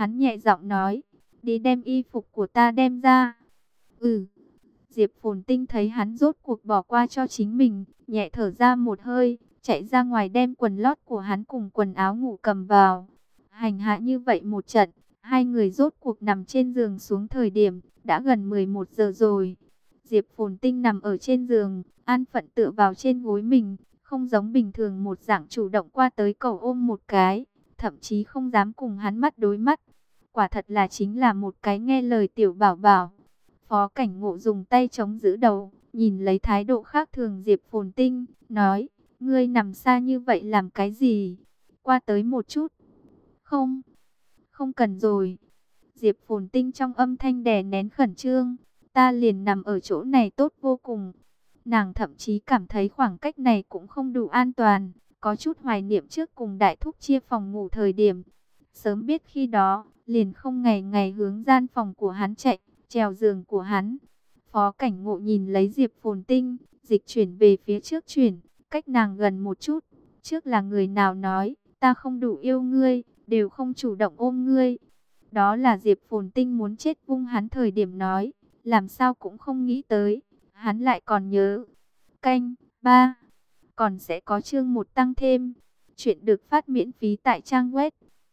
Hắn nhẹ giọng nói, đi đem y phục của ta đem ra. Ừ. Diệp Phồn Tinh thấy hắn rốt cuộc bỏ qua cho chính mình, nhẹ thở ra một hơi, chạy ra ngoài đem quần lót của hắn cùng quần áo ngủ cầm vào. Hành hạ như vậy một trận, hai người rốt cuộc nằm trên giường xuống thời điểm, đã gần 11 giờ rồi. Diệp Phồn Tinh nằm ở trên giường, an phận tựa vào trên gối mình, không giống bình thường một dạng chủ động qua tới cầu ôm một cái, thậm chí không dám cùng hắn mắt đối mắt. Quả thật là chính là một cái nghe lời tiểu bảo bảo. Phó Cảnh Ngộ dùng tay chống giữ đầu, nhìn lấy thái độ khác thường Diệp Phồn Tinh, nói, ngươi nằm xa như vậy làm cái gì? Qua tới một chút. Không, không cần rồi. Diệp Phồn Tinh trong âm thanh đè nén khẩn trương, ta liền nằm ở chỗ này tốt vô cùng. Nàng thậm chí cảm thấy khoảng cách này cũng không đủ an toàn, có chút hoài niệm trước cùng đại thúc chia phòng ngủ thời điểm. Sớm biết khi đó, liền không ngày ngày hướng gian phòng của hắn chạy, trèo giường của hắn. Phó Cảnh Ngộ nhìn lấy Diệp Phồn Tinh, dịch chuyển về phía trước chuyển, cách nàng gần một chút. Trước là người nào nói, ta không đủ yêu ngươi, đều không chủ động ôm ngươi. Đó là Diệp Phồn Tinh muốn chết vung hắn thời điểm nói, làm sao cũng không nghĩ tới, hắn lại còn nhớ. Canh 3, còn sẽ có chương 1 tăng thêm. Chuyện được phát miễn phí tại trang web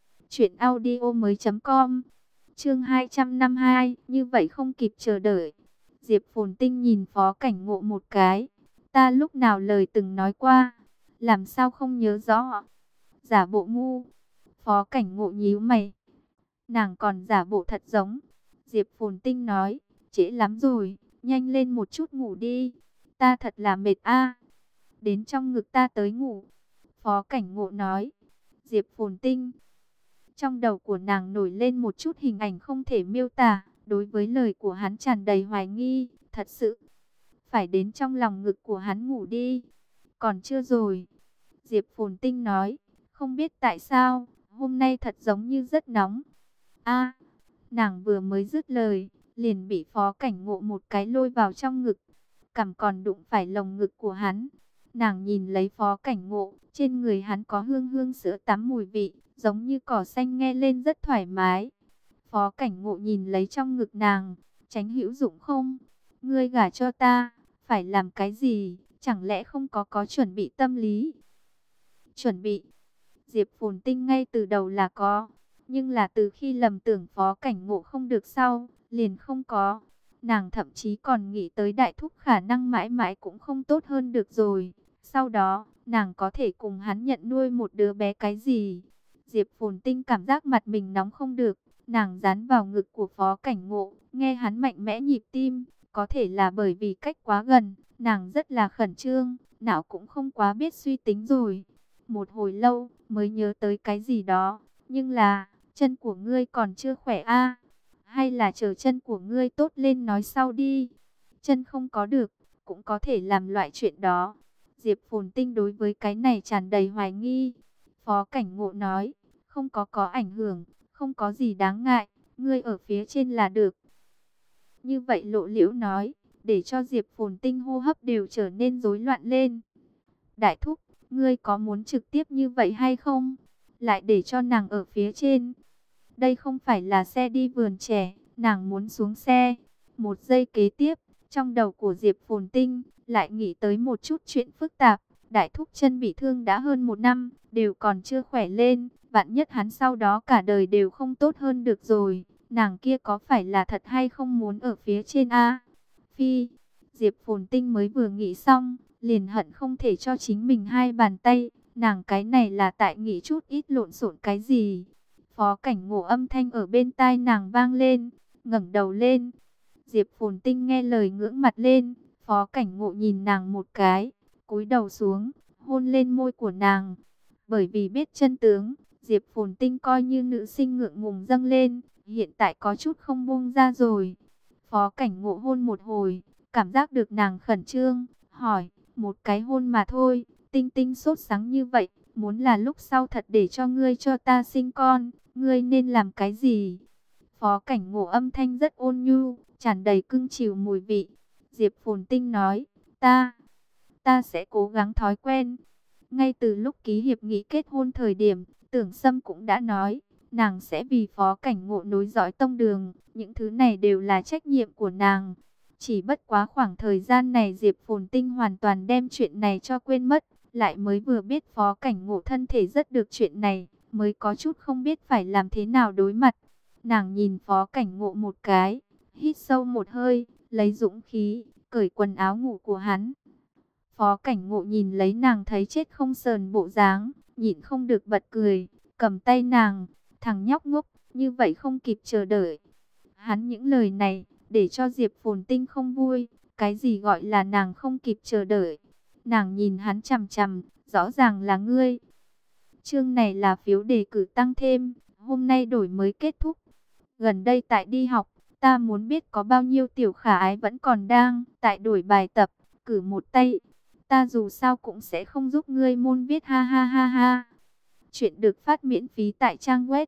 truyệnaudiomoi.com. Chương 252, như vậy không kịp chờ đợi. Diệp Phồn Tinh nhìn Phó Cảnh Ngộ một cái, ta lúc nào lời từng nói qua, làm sao không nhớ rõ. Giả bộ ngu. Phó Cảnh Ngộ nhíu mày, nàng còn giả bộ thật giống. Diệp Phồn Tinh nói, trễ lắm rồi, nhanh lên một chút ngủ đi, ta thật là mệt a. Đến trong ngực ta tới ngủ. Phó Cảnh Ngộ nói. Diệp Phồn Tinh, trong đầu của nàng nổi lên một chút hình ảnh không thể miêu tả, đối với lời của hắn tràn đầy hoài nghi, thật sự phải đến trong lòng ngực của hắn ngủ đi. Còn chưa rồi. Diệp Phồn Tinh nói, không biết tại sao, hôm nay thật giống như rất nóng. A, nàng vừa mới dứt lời, liền bị Phó Cảnh Ngộ một cái lôi vào trong ngực, cằm còn đụng phải lồng ngực của hắn. Nàng nhìn lấy Phó Cảnh Ngộ, trên người hắn có hương hương sữa tắm mùi vị, giống như cỏ xanh nghe lên rất thoải mái. Phó Cảnh Ngộ nhìn lấy trong ngực nàng, tránh hữu dụng không? Ngươi gả cho ta, phải làm cái gì? Chẳng lẽ không có chuẩn bị tâm lý? Chuẩn bị? Diệp Phồn Tinh ngay từ đầu là có, nhưng là từ khi lầm tưởng Phó Cảnh Ngộ không được sau, liền không có. Nàng thậm chí còn nghĩ tới đại thúc khả năng mãi mãi cũng không tốt hơn được rồi. Sau đó, nàng có thể cùng hắn nhận nuôi một đứa bé cái gì? Diệp Phồn Tinh cảm giác mặt mình nóng không được. Nàng dán vào ngực của Phó Cảnh Ngộ, nghe hắn mạnh mẽ nhịp tim. Có thể là bởi vì cách quá gần, nàng rất là khẩn trương, não cũng không quá biết suy tính rồi. Một hồi lâu, mới nhớ tới cái gì đó. Nhưng là, chân của ngươi còn chưa khỏe a? Hay là chờ chân của ngươi tốt lên nói sau đi. Chân không có được, cũng có thể làm loại chuyện đó. Diệp Phồn Tinh đối với cái này tràn đầy hoài nghi. Phó Cảnh Ngộ nói, không có ảnh hưởng, không có gì đáng ngại, ngươi ở phía trên là được. Như vậy Lộ Liễu nói, để cho Diệp Phồn Tinh hô hấp đều trở nên rối loạn lên. Đại thúc, ngươi có muốn trực tiếp như vậy hay không? Lại để cho nàng ở phía trên. Đây không phải là xe đi vườn trẻ, nàng muốn xuống xe. Một giây kế tiếp, trong đầu của Diệp Phồn Tinh lại nghĩ tới một chút chuyện phức tạp. Đại thúc chân bị thương đã hơn 1 năm, đều còn chưa khỏe lên. Vạn nhất hắn sau đó cả đời đều không tốt hơn được rồi. Nàng kia có phải là thật hay không muốn ở phía trên a? Phi, Diệp Phồn Tinh mới vừa nghĩ xong, liền hận không thể cho chính mình 2 bàn tay. Nàng cái này là tại nghĩ chút ít lộn xộn cái gì? Phó Cảnh Ngộ âm thanh ở bên tai nàng vang lên, ngẩng đầu lên. Diệp Phồn Tinh nghe lời ngưỡng mặt lên, Phó Cảnh Ngộ nhìn nàng một cái, cúi đầu xuống, hôn lên môi của nàng. Bởi vì biết chân tướng, Diệp Phồn Tinh coi như nữ sinh ngượng ngùng dâng lên, hiện tại có chút không buông ra rồi. Phó Cảnh Ngộ hôn một hồi, cảm giác được nàng khẩn trương, hỏi, một cái hôn mà thôi, Tinh Tinh sốt sắng như vậy, muốn là lúc sau thật để cho ngươi cho ta sinh con, ngươi nên làm cái gì? Phó Cảnh Ngộ âm thanh rất ôn nhu, tràn đầy cưng chiều mùi vị. Diệp Phồn Tinh nói, ta sẽ cố gắng thói quen. Ngay từ lúc ký hiệp nghị kết hôn thời điểm, Tưởng Sâm cũng đã nói, Nàng sẽ vì Phó Cảnh Ngộ nối dõi tông đường, những thứ này đều là trách nhiệm của nàng. Chỉ bất quá khoảng thời gian này Diệp Phồn Tinh hoàn toàn đem chuyện này cho quên mất, lại mới vừa biết Phó Cảnh Ngộ thân thể rất được chuyện này, mới có chút không biết phải làm thế nào đối mặt. Nàng nhìn Phó Cảnh Ngộ một cái, hít sâu một hơi, lấy dũng khí, cởi quần áo ngủ của hắn. Phó Cảnh Ngộ nhìn lấy nàng thấy chết không sờn bộ dáng, nhịn không được bật cười, cầm tay nàng, thằng nhóc ngốc, như vậy không kịp chờ đợi. Hắn những lời này, để cho Diệp Phồn Tinh không vui, cái gì gọi là nàng không kịp chờ đợi. Nàng nhìn hắn chằm chằm, rõ ràng là ngươi. Chương này là phiếu đề cử tăng thêm, hôm nay đổi mới kết thúc. Gần đây tại đi học, ta muốn biết có bao nhiêu tiểu khả ái vẫn còn đang tại đổi bài tập, cử một tay. Ta dù sao cũng sẽ không giúp ngươi môn viết ha ha ha ha. Chuyện được phát miễn phí tại trang web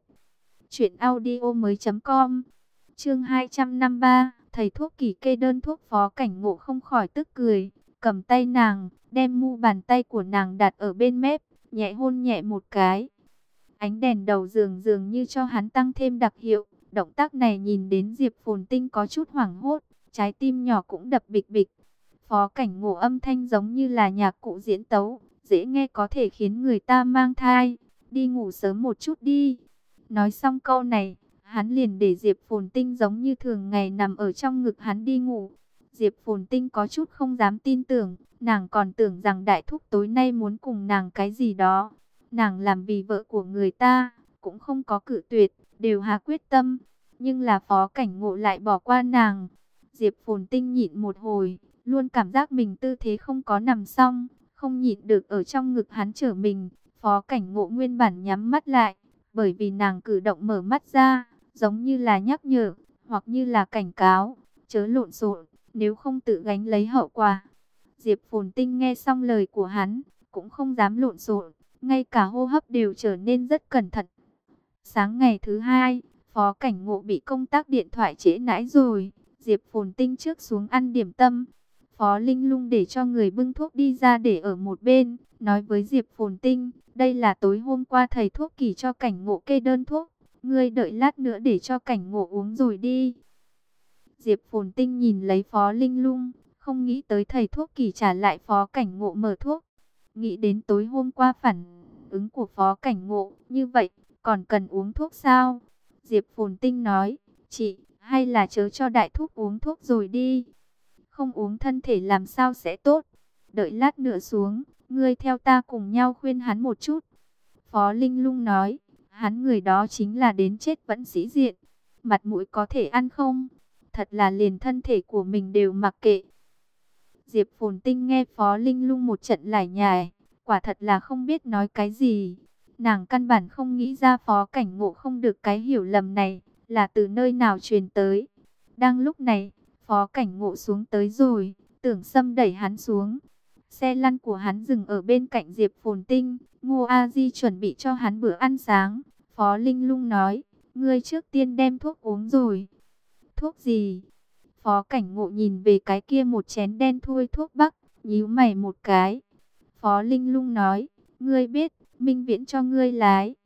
truyệnaudiomoi.com. Chương 253, thầy thuốc Kỳ kê đơn thuốc. Phó Cảnh Ngộ không khỏi tức cười, cầm tay nàng, đem mu bàn tay của nàng đặt ở bên mép, nhẹ hôn nhẹ một cái. Ánh đèn đầu giường dường như cho hắn tăng thêm đặc hiệu. Động tác này nhìn đến Diệp Phồn Tinh có chút hoảng hốt, trái tim nhỏ cũng đập bịch bịch. Phó Cảnh Ngộ âm thanh giống như là nhạc cụ diễn tấu, dễ nghe có thể khiến người ta mang thai. Đi ngủ sớm một chút đi. Nói xong câu này, hắn liền để Diệp Phồn Tinh giống như thường ngày nằm ở trong ngực hắn đi ngủ. Diệp Phồn Tinh có chút không dám tin tưởng, nàng còn tưởng rằng đại thúc tối nay muốn cùng nàng cái gì đó. Nàng làm vì vợ của người ta, cũng không có cự tuyệt, đều hạ quyết tâm. Nhưng là Phó Cảnh Ngộ lại bỏ qua nàng. Diệp Phồn Tinh nhịn một hồi, luôn cảm giác mình tư thế không có nằm xong, không nhịn được ở trong ngực hắn trở mình. Phó Cảnh Ngộ nguyên bản nhắm mắt lại, bởi vì nàng cử động mở mắt ra, giống như là nhắc nhở, hoặc như là cảnh cáo, chớ lộn xộn, nếu không tự gánh lấy hậu quả. Diệp Phồn Tinh nghe xong lời của hắn, cũng không dám lộn xộn, ngay cả hô hấp đều trở nên rất cẩn thận. Sáng ngày thứ hai, Phó Cảnh Ngộ bị công tác điện thoại trễ nải rồi. Diệp Phồn Tinh trước xuống ăn điểm tâm. Phó Linh Lung để cho người bưng thuốc đi ra để ở một bên, nói với Diệp Phồn Tinh, đây là tối hôm qua thầy thuốc Kỳ cho Cảnh Ngộ kê đơn thuốc, ngươi đợi lát nữa để cho Cảnh Ngộ uống rồi đi. Diệp Phồn Tinh nhìn lấy Phó Linh Lung, không nghĩ tới thầy thuốc Kỳ trả lại Phó Cảnh Ngộ mở thuốc. Nghĩ đến tối hôm qua phản ứng của Phó Cảnh Ngộ, như vậy, còn cần uống thuốc sao? Diệp Phồn Tinh nói, chị, hay là chớ cho đại thúc uống thuốc rồi đi. Không uống thân thể làm sao sẽ tốt. Đợi lát nữa xuống, ngươi theo ta cùng nhau khuyên hắn một chút. Phó Linh Lung nói, hắn người đó chính là đến chết vẫn sĩ diện. Mặt mũi có thể ăn không? Thật là liền thân thể của mình đều mặc kệ. Diệp Phồn Tinh nghe Phó Linh Lung một trận lải nhải, quả thật là không biết nói cái gì. Nàng căn bản không nghĩ ra Phó Cảnh Ngộ không được cái hiểu lầm này, là từ nơi nào truyền tới. Đang lúc này, Phó Cảnh Ngộ xuống tới rồi, Tưởng Sâm đẩy hắn xuống. Xe lăn của hắn dừng ở bên cạnh Diệp Phồn Tinh, Ngô A Di chuẩn bị cho hắn bữa ăn sáng. Phó Linh Lung nói, ngươi trước tiên đem thuốc uống rồi. Thuốc gì? Phó Cảnh Ngộ nhìn về cái kia một chén đen thui thuốc bắc, nhíu mày một cái. Phó Linh Lung nói, ngươi biết, Minh Viễn cho ngươi lái.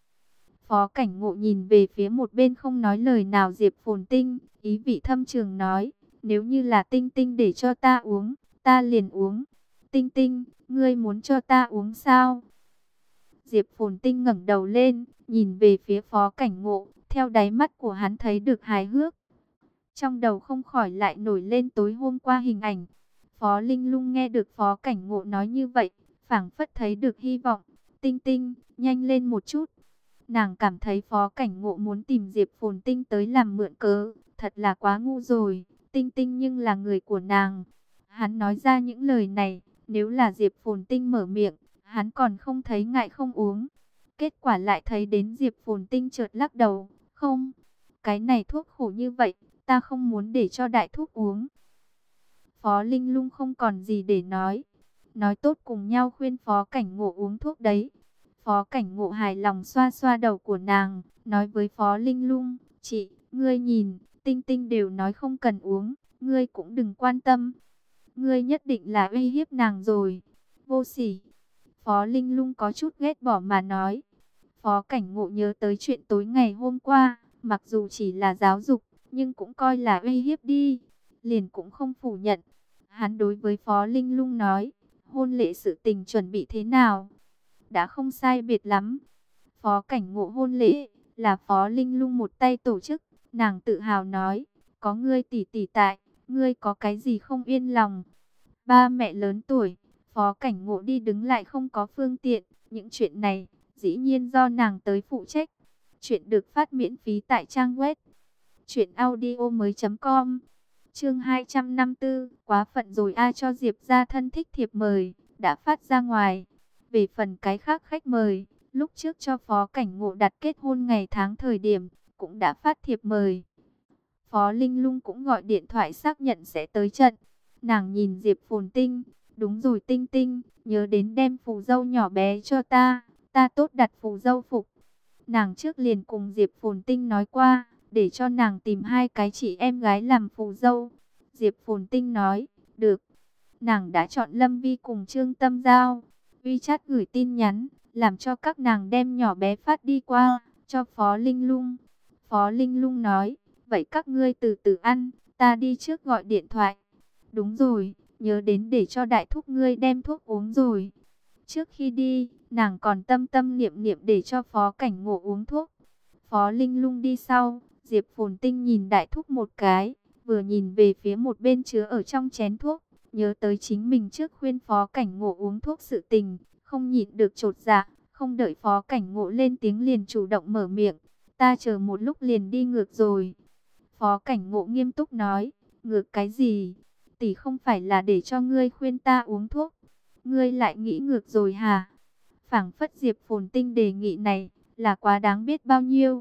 Phó Cảnh Ngộ nhìn về phía một bên không nói lời nào Diệp Phồn Tinh, ý vị thâm trường nói, nếu như là Tinh Tinh để cho ta uống, ta liền uống. Tinh Tinh, ngươi muốn cho ta uống sao? Diệp Phồn Tinh ngẩng đầu lên, nhìn về phía Phó Cảnh Ngộ, theo đáy mắt của hắn thấy được hài hước. Trong đầu không khỏi lại nổi lên tối hôm qua hình ảnh. Phó Linh Lung nghe được Phó Cảnh Ngộ nói như vậy, phảng phất thấy được hy vọng. Tinh Tinh, nhanh lên một chút. Nàng cảm thấy Phó Cảnh Ngộ muốn tìm Diệp Phồn Tinh tới làm mượn cớ, thật là quá ngu rồi. Tinh Tinh nhưng là người của nàng. Hắn nói ra những lời này, nếu là Diệp Phồn Tinh mở miệng, hắn còn không thấy ngại không uống. Kết quả lại thấy đến Diệp Phồn Tinh chợt lắc đầu, không, cái này thuốc khổ như vậy, ta không muốn để cho đại thúc uống. Phó Linh Lung không còn gì để nói tốt cùng nhau khuyên Phó Cảnh Ngộ uống thuốc đấy. Phó Cảnh Ngộ hài lòng xoa xoa đầu của nàng, nói với Phó Linh Lung, chị, ngươi nhìn, Tinh Tinh đều nói không cần uống, ngươi cũng đừng quan tâm. Ngươi nhất định là uy hiếp nàng rồi, vô sỉ. Phó Linh Lung có chút ghét bỏ mà nói. Phó Cảnh Ngộ nhớ tới chuyện tối ngày hôm qua, mặc dù chỉ là giáo dục, nhưng cũng coi là uy hiếp đi, liền cũng không phủ nhận. Hắn đối với Phó Linh Lung nói, hôn lễ sự tình chuẩn bị thế nào? Đã không sai biệt lắm. Phó Cảnh Ngộ hôn lễ là Phó Linh Lung một tay tổ chức, nàng tự hào nói, có ngươi tỷ tỷ tại, ngươi có cái gì không yên lòng? Ba mẹ lớn tuổi, Phó Cảnh Ngộ đi đứng lại không có phương tiện, những chuyện này dĩ nhiên do nàng tới phụ trách. Chuyện được phát miễn phí tại trang web truyệnaudiomoi.com. Chương 254, quá phận rồi a, cho Diệp gia thân thích thiệp mời đã phát ra ngoài. Về phần cái khác khách mời, lúc trước cho Phó Cảnh Ngộ đặt kết hôn ngày tháng thời điểm, cũng đã phát thiệp mời. Phó Linh Lung cũng gọi điện thoại xác nhận sẽ tới trận. Nàng nhìn Diệp Phồn Tinh, đúng rồi Tinh Tinh, nhớ đến đem phù dâu nhỏ bé cho ta tốt đặt phù dâu phục. Nàng trước liền cùng Diệp Phồn Tinh nói qua, để cho nàng tìm hai cái chị em gái làm phù dâu. Diệp Phồn Tinh nói, được. Nàng đã chọn Lâm Vi cùng Trương Tâm Giao. WeChat gửi tin nhắn, làm cho các nàng đem nhỏ bé phát đi qua, cho Phó Linh Lung. Phó Linh Lung nói, vậy các ngươi từ từ ăn, ta đi trước gọi điện thoại. Đúng rồi, nhớ đến để cho đại thúc ngươi đem thuốc uống rồi. Trước khi đi, nàng còn tâm tâm niệm niệm để cho Phó Cảnh Ngộ uống thuốc. Phó Linh Lung đi sau, Diệp Phồn Tinh nhìn đại thúc một cái, vừa nhìn về phía một bên chứa ở trong chén thuốc, nhớ tới chính mình trước khuyên Phó Cảnh Ngộ uống thuốc sự tình, không nhịn được chột dạ, không đợi Phó Cảnh Ngộ lên tiếng liền chủ động mở miệng, ta chờ một lúc liền đi ngược rồi. Phó Cảnh Ngộ nghiêm túc nói, ngược cái gì? Tỷ không phải là để cho ngươi khuyên ta uống thuốc, ngươi lại nghĩ ngược rồi hả? Phảng phất Diệp Phồn Tinh đề nghị này là quá đáng biết bao nhiêu.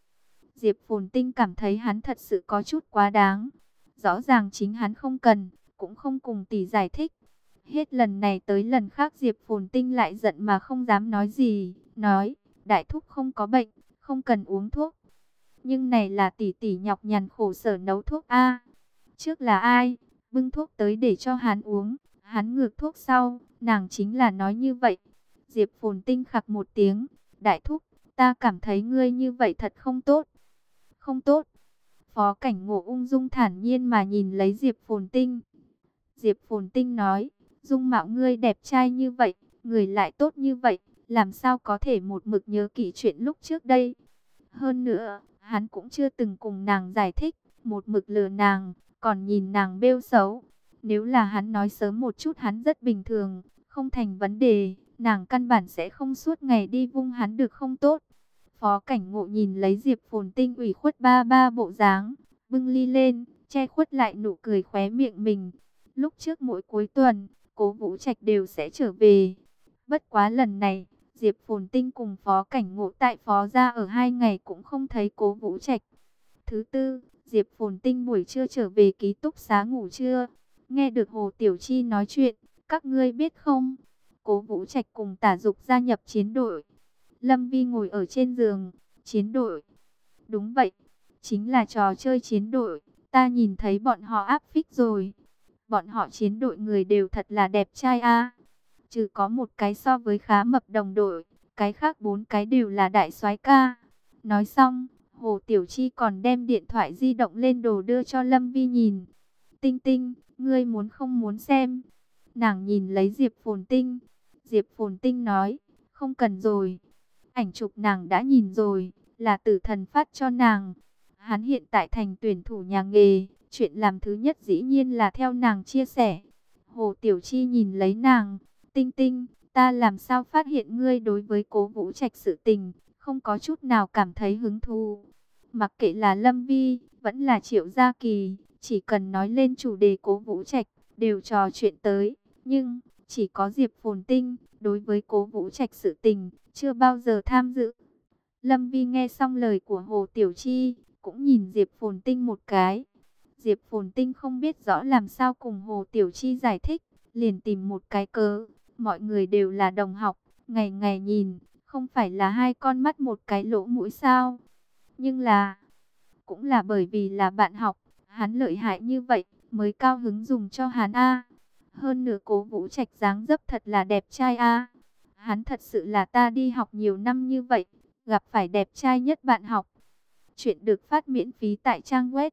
Diệp Phồn Tinh cảm thấy hắn thật sự có chút quá đáng. Rõ ràng chính hắn không cần, cũng không cùng tỷ giải thích. Hết lần này tới lần khác Diệp Phồn Tinh lại giận mà không dám nói gì. Nói, đại thúc không có bệnh, không cần uống thuốc. Nhưng này là tỷ tỷ nhọc nhằn khổ sở nấu thuốc a. Trước là ai? Bưng thuốc tới để cho hắn uống. Hắn ngược thuốc sau, nàng chính là nói như vậy. Diệp Phồn Tinh khặc một tiếng, đại thúc, ta cảm thấy ngươi như vậy thật không tốt. Không tốt. Phó Cảnh Ngộ ung dung thản nhiên mà nhìn lấy Diệp Phồn Tinh. Diệp Phồn Tinh nói, dung mạo ngươi đẹp trai như vậy, người lại tốt như vậy, làm sao có thể một mực nhớ kỹ chuyện lúc trước đây. Hơn nữa, hắn cũng chưa từng cùng nàng giải thích, một mực lừa nàng, còn nhìn nàng bêu xấu. Nếu là hắn nói sớm một chút hắn rất bình thường, không thành vấn đề, nàng căn bản sẽ không suốt ngày đi vung hắn được không tốt. Phó Cảnh Ngộ nhìn lấy Diệp Phồn Tinh ủy khuất ba ba bộ dáng, bưng ly lên, che khuất lại nụ cười khóe miệng mình. Lúc trước mỗi cuối tuần, Cố Vũ Trạch đều sẽ trở về. Bất quá lần này, Diệp Phồn Tinh cùng Phó Cảnh Ngộ tại Phó gia ở 2 ngày cũng không thấy Cố Vũ Trạch. Thứ tư, Diệp Phồn Tinh buổi trưa trở về ký túc xá ngủ trưa. Nghe được Hồ Tiểu Chi nói chuyện, các ngươi biết không? Cố Vũ Trạch cùng Tả Dục gia nhập chiến đội. Lâm Vi ngồi ở trên giường, chiến đội. Đúng vậy, chính là trò chơi chiến đội, ta nhìn thấy bọn họ áp phích rồi. Bọn họ chiến đội người đều thật là đẹp trai a. Trừ có một cái so với khá mập đồng đội, cái khác 4 cái đều là đại soái ca. Nói xong, Hồ Tiểu Chi còn đem điện thoại di động lên đồ đưa cho Lâm Vi nhìn. Tinh Tinh, ngươi muốn không muốn xem? Nàng nhìn lấy Diệp Phồn Tinh. Diệp Phồn Tinh nói, không cần rồi. Ảnh chụp nàng đã nhìn rồi, là Tử Thần phát cho nàng. Hắn hiện tại thành tuyển thủ nhà nghề, chuyện làm thứ nhất dĩ nhiên là theo nàng chia sẻ. Hồ Tiểu Chi nhìn lấy nàng, Tinh Tinh, ta làm sao phát hiện ngươi đối với Cố Vũ Trạch sự tình, không có chút nào cảm thấy hứng thú. Mặc kệ là Lâm Vi, vẫn là Triệu Gia Kỳ, chỉ cần nói lên chủ đề Cố Vũ Trạch, đều trò chuyện tới. Nhưng, chỉ có Diệp Phồn Tinh, đối với Cố Vũ Trạch sự tình, chưa bao giờ tham dự. Lâm Vi nghe xong lời của Hồ Tiểu Chi, cũng nhìn Diệp Phồn Tinh một cái. Diệp Phồn Tinh không biết rõ làm sao cùng Hồ Tiểu Chi giải thích, liền tìm một cái cớ. Mọi người đều là đồng học, ngày ngày nhìn, không phải là hai con mắt một cái lỗ mũi sao. Nhưng là, cũng là bởi vì là bạn học, hắn lợi hại như vậy, mới cao hứng dùng cho hắn a. Hơn nữa Cố Vũ Trạch dáng dấp thật là đẹp trai a. Hắn thật sự là ta đi học nhiều năm như vậy, gặp phải đẹp trai nhất bạn học. Chuyện được phát miễn phí tại trang web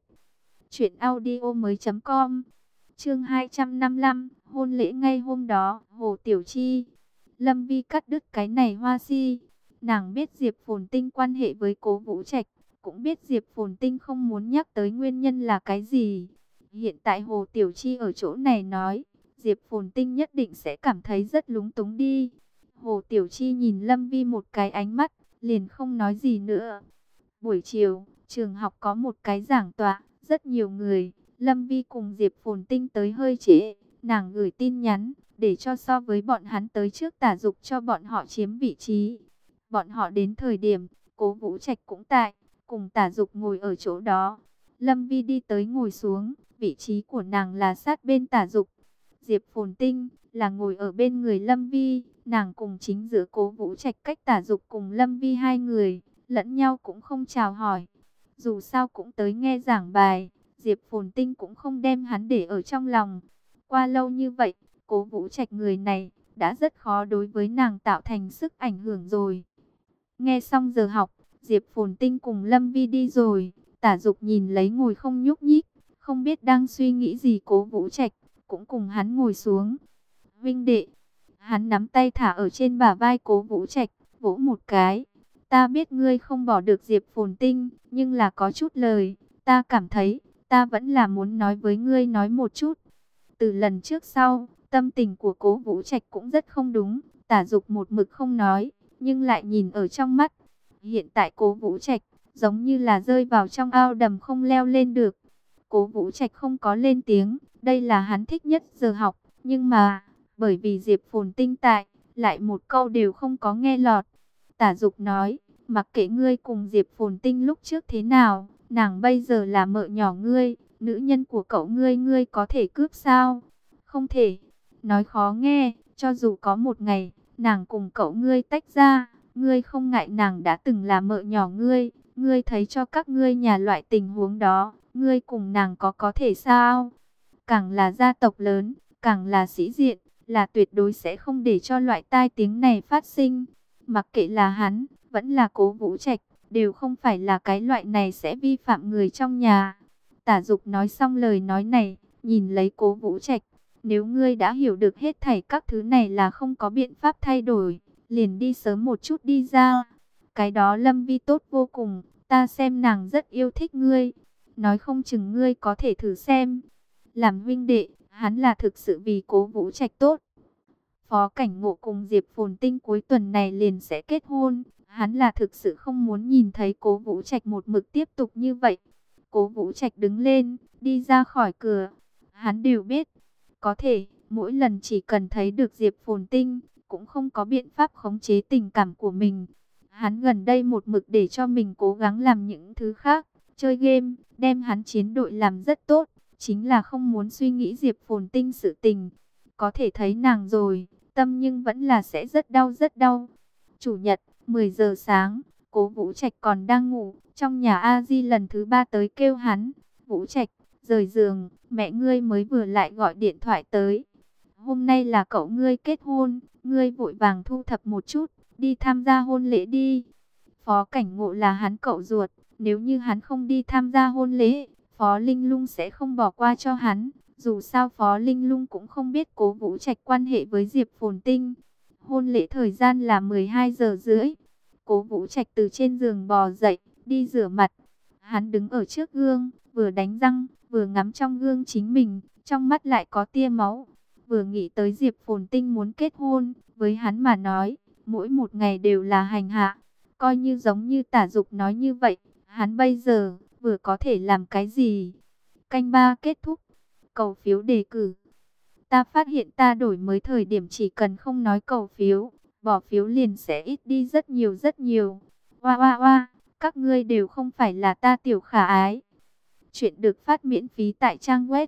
truyệnaudiomoi.com. Chương 255, hôn lễ ngay hôm đó, Hồ Tiểu Chi. Lâm Vi cắt đứt cái này hoa si. Nàng biết Diệp Phồn Tinh quan hệ với Cố Vũ Trạch, cũng biết Diệp Phồn Tinh không muốn nhắc tới nguyên nhân là cái gì. Hiện tại Hồ Tiểu Chi ở chỗ này nói, Diệp Phồn Tinh nhất định sẽ cảm thấy rất lúng túng đi. Hồ Tiểu Chi nhìn Lâm Vi một cái ánh mắt, liền không nói gì nữa. Buổi chiều, trường học có một cái giảng tọa, rất nhiều người. Lâm Vi cùng Diệp Phồn Tinh tới hơi trễ, nàng gửi tin nhắn, để cho so với bọn hắn tới trước Tả Dục cho bọn họ chiếm vị trí. Bọn họ đến thời điểm, Cố Vũ Trạch cũng tại, cùng Tả Dục ngồi ở chỗ đó. Lâm Vi đi tới ngồi xuống, vị trí của nàng là sát bên Tả Dục. Diệp Phồn Tinh là ngồi ở bên người Lâm Vi, nàng cùng chính giữa Cố Vũ Trạch cách Tả Dục cùng Lâm Vi hai người, lẫn nhau cũng không chào hỏi. Dù sao cũng tới nghe giảng bài, Diệp Phồn Tinh cũng không đem hắn để ở trong lòng. Qua lâu như vậy, Cố Vũ Trạch người này đã rất khó đối với nàng tạo thành sức ảnh hưởng rồi. Nghe xong giờ học, Diệp Phồn Tinh cùng Lâm Vi đi rồi. Tả Dục nhìn lấy ngồi không nhúc nhích, không biết đang suy nghĩ gì Cố Vũ Trạch, cũng cùng hắn ngồi xuống. Vinh đệ, hắn nắm tay thả ở trên bả vai Cố Vũ Trạch, vỗ một cái. Ta biết ngươi không bỏ được Diệp Phồn Tinh, nhưng là có chút lời, ta cảm thấy, ta vẫn là muốn nói với ngươi nói một chút. Từ lần trước sau, tâm tình của Cố Vũ Trạch cũng rất không đúng, Tả Dục một mực không nói, nhưng lại nhìn ở trong mắt. Hiện tại Cố Vũ Trạch giống như là rơi vào trong ao đầm không leo lên được. Cố Vũ Trạch không có lên tiếng, đây là hắn thích nhất giờ học, nhưng mà bởi vì Diệp Phồn Tinh tại, lại một câu đều không có nghe lọt. Tả Dục nói, mặc kệ ngươi cùng Diệp Phồn Tinh lúc trước thế nào, nàng bây giờ là mợ nhỏ ngươi, nữ nhân của cậu ngươi, ngươi có thể cướp sao? Không thể. Nói khó nghe, cho dù có một ngày, nàng cùng cậu ngươi tách ra, ngươi không ngại nàng đã từng là mợ nhỏ ngươi, ngươi thấy cho các ngươi nhà loại tình huống đó, ngươi cùng nàng có thể sao? Càng là gia tộc lớn, càng là sĩ diện, là tuyệt đối sẽ không để cho loại tai tiếng này phát sinh. Mặc kệ là hắn, vẫn là Cố Vũ Trạch, đều không phải là cái loại này sẽ vi phạm người trong nhà. Tả Dục nói xong lời nói này, nhìn lấy Cố Vũ Trạch, nếu ngươi đã hiểu được hết thảy các thứ này là không có biện pháp thay đổi, liền đi sớm một chút đi ra. Cái đó Lâm Vi tốt vô cùng, ta xem nàng rất yêu thích ngươi, nói không chừng ngươi có thể thử xem. Làm huynh đệ, hắn là thực sự vì Cố Vũ Trạch tốt. Phó Cảnh Ngộ cùng Diệp Phồn Tinh cuối tuần này liền sẽ kết hôn. Hắn là thực sự không muốn nhìn thấy Cố Vũ Trạch một mực tiếp tục như vậy. Cố Vũ Trạch đứng lên, đi ra khỏi cửa. Hắn đều biết, có thể, mỗi lần chỉ cần thấy được Diệp Phồn Tinh, cũng không có biện pháp khống chế tình cảm của mình. Hắn gần đây một mực để cho mình cố gắng làm những thứ khác, chơi game, đem hắn chiến đội làm rất tốt. Chính là không muốn suy nghĩ Diệp Phồn Tinh sự tình. Có thể thấy nàng rồi, tâm nhưng vẫn là sẽ rất đau rất đau. Chủ nhật, 10 giờ sáng, Cố Vũ Trạch còn đang ngủ. Trong nhà A Di lần thứ 3 tới kêu hắn. Vũ Trạch, rời giường, mẹ ngươi mới vừa lại gọi điện thoại tới. Hôm nay là cậu ngươi kết hôn, ngươi vội vàng thu thập một chút, đi tham gia hôn lễ đi. Phó Cảnh Ngộ là hắn cậu ruột, nếu như hắn không đi tham gia hôn lễ, Phó Linh Lung sẽ không bỏ qua cho hắn. Dù sao Phó Linh Lung cũng không biết Cố Vũ Trạch quan hệ với Diệp Phồn Tinh. Hôn lễ thời gian là 12 giờ rưỡi. Cố Vũ Trạch từ trên giường bò dậy, đi rửa mặt. Hắn đứng ở trước gương, vừa đánh răng, vừa ngắm trong gương chính mình, trong mắt lại có tia máu. Vừa nghĩ tới Diệp Phồn Tinh muốn kết hôn, với hắn mà nói, mỗi một ngày đều là hành hạ. Coi như giống như Tả Dục nói như vậy, hắn bây giờ vừa có thể làm cái gì? Canh ba kết thúc. Cầu phiếu đề cử. Ta phát hiện ta đổi mới thời điểm chỉ cần không nói cầu phiếu, bỏ phiếu liền sẽ ít đi rất nhiều rất nhiều. Oa oa oa, các ngươi đều không phải là ta tiểu khả ái. Chuyện được phát miễn phí tại trang web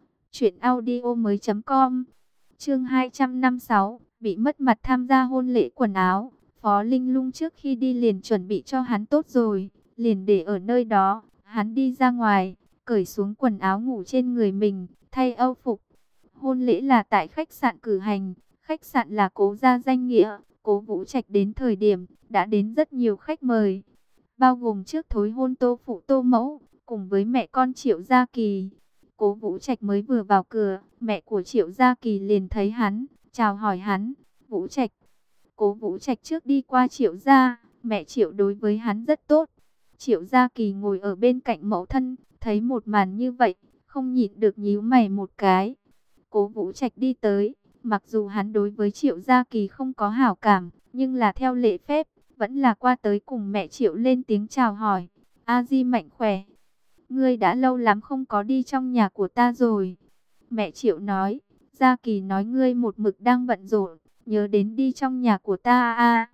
truyệnaudiomoi.com. Chương 256, bị mất mặt tham gia hôn lễ quần áo. Phó Linh Lung trước khi đi liền chuẩn bị cho hắn tốt rồi, liền để ở nơi đó. Hắn đi ra ngoài, cởi xuống quần áo ngủ trên người mình, thay âu phục. Hôn lễ là tại khách sạn cử hành, khách sạn là Cố gia danh nghĩa. Cố Vũ Trạch đến thời điểm, đã đến rất nhiều khách mời, bao gồm trước thối hôn Tô phụ Tô mẫu, cùng với mẹ con Triệu Gia Kỳ. Cố Vũ Trạch mới vừa vào cửa, mẹ của Triệu Gia Kỳ liền thấy hắn, chào hỏi hắn, Vũ Trạch. Cố Vũ Trạch trước đi qua Triệu Gia, mẹ Triệu đối với hắn rất tốt. Triệu Gia Kỳ ngồi ở bên cạnh mẫu thân, thấy một màn như vậy, không nhịn được nhíu mày một cái. Cố Vũ Trạch đi tới, mặc dù hắn đối với Triệu Gia Kỳ không có hảo cảm, nhưng là theo lễ phép, vẫn là qua tới cùng mẹ Triệu lên tiếng chào hỏi. A Di mạnh khỏe, ngươi đã lâu lắm không có đi trong nhà của ta rồi. Mẹ Triệu nói, Gia Kỳ nói ngươi một mực đang bận rộn, nhớ đến đi trong nhà của ta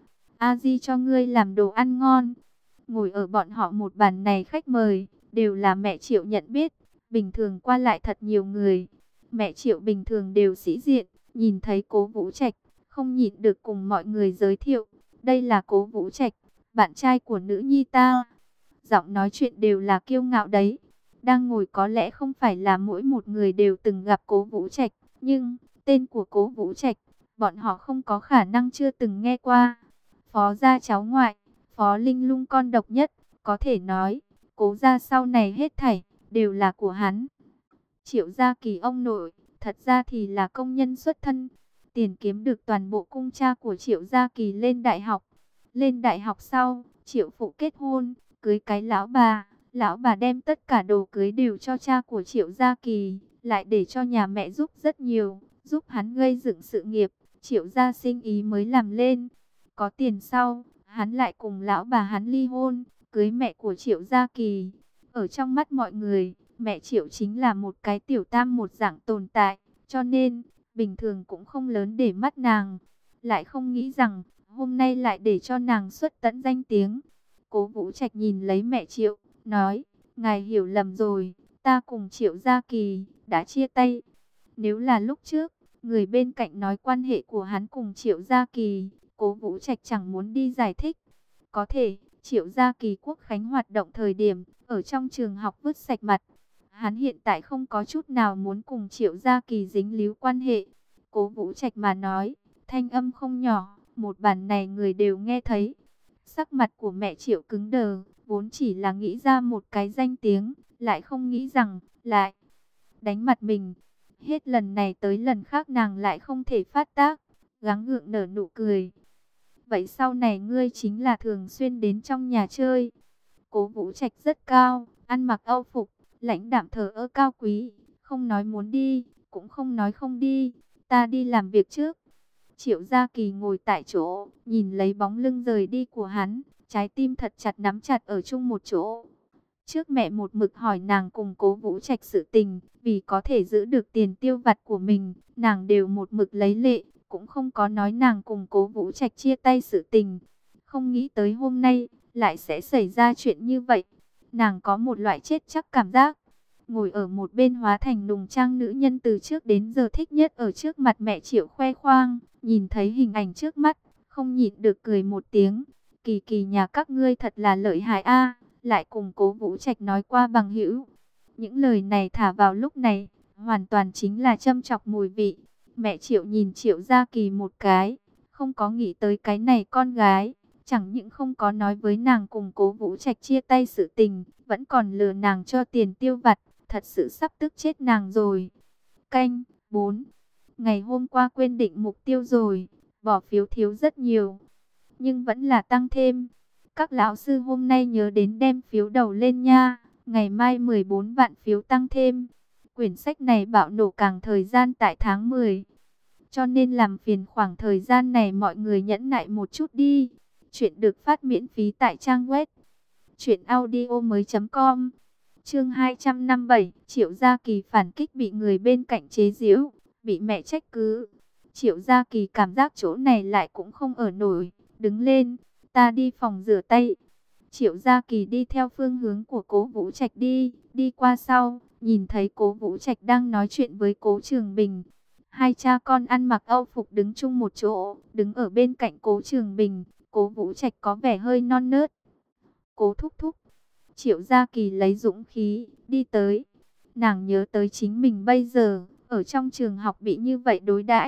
A Di cho ngươi làm đồ ăn ngon. Ngồi ở bọn họ một bàn này khách mời, đều là mẹ Triệu nhận biết, bình thường qua lại thật nhiều người. Mẹ Triệu bình thường đều sĩ diện, nhìn thấy Cố Vũ Trạch, không nhịn được cùng mọi người giới thiệu. Đây là Cố Vũ Trạch, bạn trai của nữ nhi ta. Giọng nói chuyện đều là kiêu ngạo đấy. Đang ngồi có lẽ không phải là mỗi một người đều từng gặp Cố Vũ Trạch, nhưng tên của Cố Vũ Trạch, bọn họ không có khả năng chưa từng nghe qua. Phó gia cháu ngoại, Phó Linh Lung con độc nhất, có thể nói, Cố gia sau này hết thảy đều là của hắn. Triệu Gia Kỳ ông nội, thật ra thì là công nhân xuất thân, tiền kiếm được toàn bộ cung cha của Triệu Gia Kỳ lên đại học. Lên đại học sau, Triệu phụ kết hôn, cưới cái lão bà đem tất cả đồ cưới đều cho cha của Triệu Gia Kỳ, lại để cho nhà mẹ giúp rất nhiều, giúp hắn gây dựng sự nghiệp, Triệu gia sinh ý mới làm lên. Có tiền sau, hắn lại cùng lão bà hắn ly hôn, cưới mẹ của Triệu Gia Kỳ. Ở trong mắt mọi người, mẹ Triệu chính là một cái tiểu tam một dạng tồn tại, cho nên, bình thường cũng không lớn để mắt nàng. Lại không nghĩ rằng, hôm nay lại để cho nàng xuất tận danh tiếng. Cố Vũ Trạch nhìn lấy mẹ Triệu, nói, ngài hiểu lầm rồi, ta cùng Triệu Gia Kỳ đã chia tay. Nếu là lúc trước, người bên cạnh nói quan hệ của hắn cùng Triệu Gia Kỳ, Cố Vũ Trạch chẳng muốn đi giải thích. Có thể, Triệu Gia Kỳ Quốc Khánh hoạt động thời điểm, ở trong trường học vứt sạch mặt. Hắn hiện tại không có chút nào muốn cùng Triệu Gia Kỳ dính líu quan hệ. Cố Vũ Trạch mà nói, thanh âm không nhỏ, một bản này người đều nghe thấy. Sắc mặt của mẹ Triệu cứng đờ, vốn chỉ là nghĩ ra một cái danh tiếng, lại không nghĩ rằng, lại đánh mặt mình. Hết lần này tới lần khác nàng lại không thể phát tác, gắng gượng nở nụ cười. Vậy sau này ngươi chính là thường xuyên đến trong nhà chơi. Cố Vũ Trạch rất cao, ăn mặc âu phục, lãnh đạm thờ ơ cao quý, không nói muốn đi, cũng không nói không đi, ta đi làm việc trước. Triệu Gia Kỳ ngồi tại chỗ, nhìn lấy bóng lưng rời đi của hắn, trái tim thật chặt nắm chặt ở chung một chỗ. Trước mẹ một mực hỏi nàng cùng Cố Vũ Trạch sự tình, vì có thể giữ được tiền tiêu vặt của mình, nàng đều một mực lấy lệ, cũng không có nói nàng cùng Cố Vũ Trạch chia tay sự tình. Không nghĩ tới hôm nay, lại sẽ xảy ra chuyện như vậy. Nàng có một loại chết chắc cảm giác. Ngồi ở một bên hóa thành nùng trang nữ nhân từ trước đến giờ thích nhất ở trước mặt mẹ Triệu khoe khoang, nhìn thấy hình ảnh trước mắt, không nhịn được cười một tiếng. Kỳ Kỳ nhà các ngươi thật là lợi hại a, lại cùng Cố Vũ Trạch nói qua bằng hữu. Những lời này thả vào lúc này, hoàn toàn chính là châm chọc mùi vị. Mẹ Triệu nhìn Triệu Gia Kỳ một cái, không có nghĩ tới cái này con gái, chẳng những không có nói với nàng cùng Cố Vũ Trạch chia tay sự tình, vẫn còn lừa nàng cho tiền tiêu vặt, thật sự sắp tức chết nàng rồi. Canh 4. Ngày hôm qua quên định mục tiêu rồi, bỏ phiếu thiếu rất nhiều, nhưng vẫn là tăng thêm. Các lão sư hôm nay nhớ đến đem phiếu đầu lên nha, ngày mai 14 vạn phiếu tăng thêm. Quyển sách này bạo nổ càng thời gian tại tháng 10. Cho nên làm phiền khoảng thời gian này mọi người nhẫn nại một chút đi. Chuyện được phát miễn phí tại trang web truyệnaudiomoi.com. Chương 257, Triệu Gia Kỳ phản kích bị người bên cạnh chế giễu, bị mẹ trách cứ. Triệu Gia Kỳ cảm giác chỗ này lại cũng không ở nổi, đứng lên, ta đi phòng rửa tay. Triệu Gia Kỳ đi theo phương hướng của Cố Vũ Trạch đi qua sau, nhìn thấy Cố Vũ Trạch đang nói chuyện với Cố Trường Bình. Hai cha con ăn mặc âu phục đứng chung một chỗ, đứng ở bên cạnh Cố Trường Bình. Cố Vũ Trạch có vẻ hơi non nớt. Cố thúc thúc. Triệu Gia Kỳ lấy dũng khí, đi tới. Nàng nhớ tới chính mình bây giờ, ở trong trường học bị như vậy đối đãi.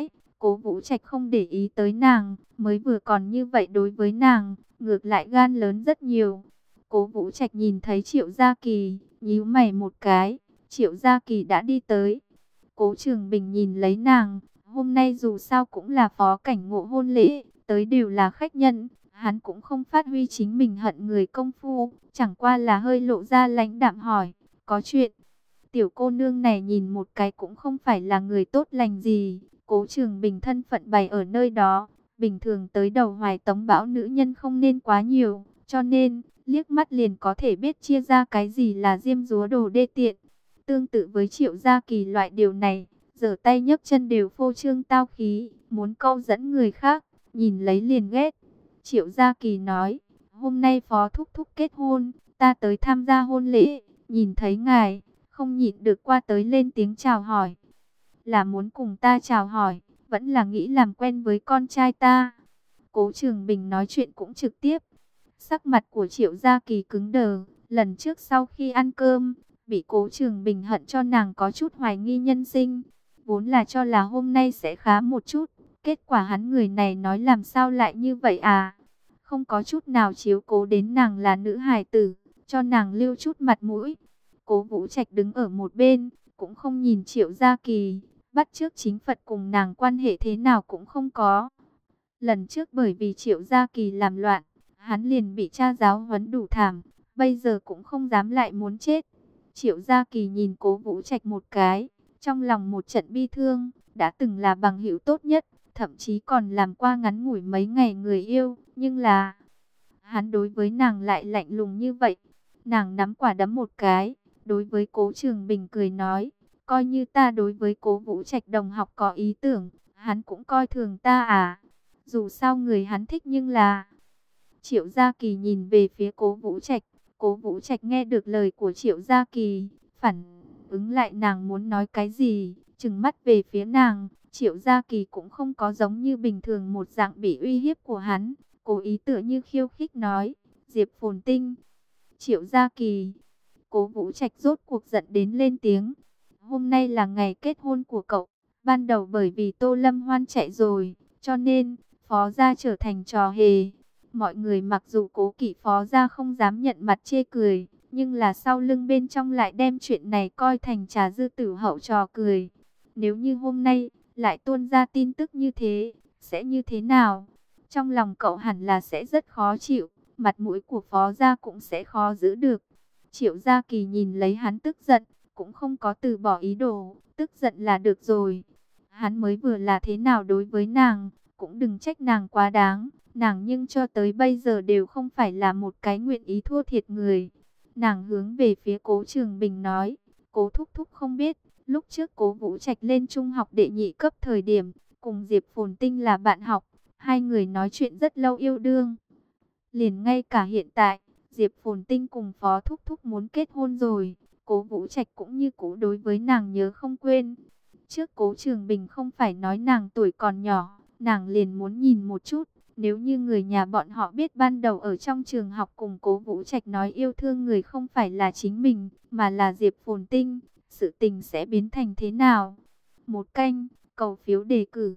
Cố Vũ Trạch không để ý tới nàng, mới vừa còn như vậy đối với nàng, ngược lại gan lớn rất nhiều. Cố Vũ Trạch nhìn thấy Triệu Gia Kỳ, nhíu mày một cái, Triệu Gia Kỳ đã đi tới. Cố Trường Bình nhìn lấy nàng, hôm nay dù sao cũng là phó cảnh ngộ hôn lễ, tới đều là khách nhân, hắn cũng không phát huy chính mình hận người công phu, chẳng qua là hơi lộ ra lãnh đạm hỏi, có chuyện. Tiểu cô nương này nhìn một cái cũng không phải là người tốt lành gì, Cố Trường Bình thân phận bày ở nơi đó, bình thường tới đầu Hoài Tống bão nữ nhân không nên quá nhiều, cho nên liếc mắt liền có thể biết chia ra cái gì là diêm dúa đồ đê tiện. Tương tự với Triệu Gia Kỳ loại điều này, giở tay nhấc chân đều phô trương tao khí, muốn câu dẫn người khác, nhìn lấy liền ghét. Triệu Gia Kỳ nói, hôm nay phó thúc thúc kết hôn, ta tới tham gia hôn lễ, nhìn thấy ngài, không nhịn được qua tới lên tiếng chào hỏi. Là muốn cùng ta chào hỏi, vẫn là nghĩ làm quen với con trai ta. Cố Trường Bình nói chuyện cũng trực tiếp. Sắc mặt của Triệu Gia Kỳ cứng đờ, lần trước sau khi ăn cơm, bị Cố Trường Bình hận cho nàng có chút hoài nghi nhân sinh. Vốn là cho là hôm nay sẽ khá một chút, kết quả hắn người này nói làm sao lại như vậy à? Không có chút nào chiếu cố đến nàng là nữ hài tử, cho nàng lưu chút mặt mũi. Cố Vũ Trạch đứng ở một bên, cũng không nhìn Triệu Gia Kỳ, bắt chước chính Phật cùng nàng quan hệ thế nào cũng không có. Lần trước bởi vì Triệu Gia Kỳ làm loạn, hắn liền bị cha giáo huấn đủ thảm, bây giờ cũng không dám lại muốn chết. Triệu Gia Kỳ nhìn Cố Vũ Trạch một cái, trong lòng một trận bi thương, đã từng là bằng hữu tốt nhất, thậm chí còn làm qua ngắn ngủi mấy ngày người yêu, nhưng là hắn đối với nàng lại lạnh lùng như vậy. Nàng nắm quả đấm một cái, đối với Cố Trường Bình cười nói, coi như ta đối với Cố Vũ Trạch đồng học có ý tưởng, hắn cũng coi thường ta à? Dù sao người hắn thích nhưng là... Triệu Gia Kỳ nhìn về phía Cố Vũ Trạch, Cố Vũ Trạch nghe được lời của Triệu Gia Kỳ, phản ứng lại nàng muốn nói cái gì, trừng mắt về phía nàng. Triệu Gia Kỳ cũng không có giống như bình thường một dạng bị uy hiếp của hắn, cố ý tựa như khiêu khích nói, Diệp Phồn Tinh. Triệu Gia Kỳ, Cố Vũ Trạch rốt cuộc giận đến lên tiếng, hôm nay là ngày kết hôn của cậu, ban đầu bởi vì Tô Lâm Hoan chạy rồi, cho nên Phó gia trở thành trò hề. Mọi người mặc dù cố kỵ Phó gia không dám nhận mặt chê cười, nhưng là sau lưng bên trong lại đem chuyện này coi thành trà dư tử hậu trò cười. Nếu như hôm nay lại tuôn ra tin tức như thế, sẽ như thế nào? Trong lòng cậu hẳn là sẽ rất khó chịu, mặt mũi của Phó gia cũng sẽ khó giữ được. Triệu Gia Kỳ nhìn lấy hắn tức giận, cũng không có từ bỏ ý đồ, tức giận là được rồi. Hắn mới vừa là thế nào đối với nàng, cũng đừng trách nàng quá đáng, nàng nhưng cho tới bây giờ đều không phải là một cái nguyện ý thua thiệt người. Nàng hướng về phía Cố Trường Bình nói, Cố thúc thúc không biết, lúc trước Cố Vũ Trạch lên trung học đệ nhị cấp thời điểm, cùng Diệp Phồn Tinh là bạn học, hai người nói chuyện rất lâu yêu đương. Liền ngay cả hiện tại, Diệp Phồn Tinh cùng Phó thúc thúc muốn kết hôn rồi, Cố Vũ Trạch cũng như cũ đối với nàng nhớ không quên. Trước Cố Trường Bình không phải nói nàng tuổi còn nhỏ, nàng liền muốn nhìn một chút. Nếu như người nhà bọn họ biết ban đầu ở trong trường học cùng Cố Vũ Trạch nói yêu thương người không phải là chính mình, mà là Diệp Phồn Tinh, sự tình sẽ biến thành thế nào? Một canh, cầu phiếu đề cử.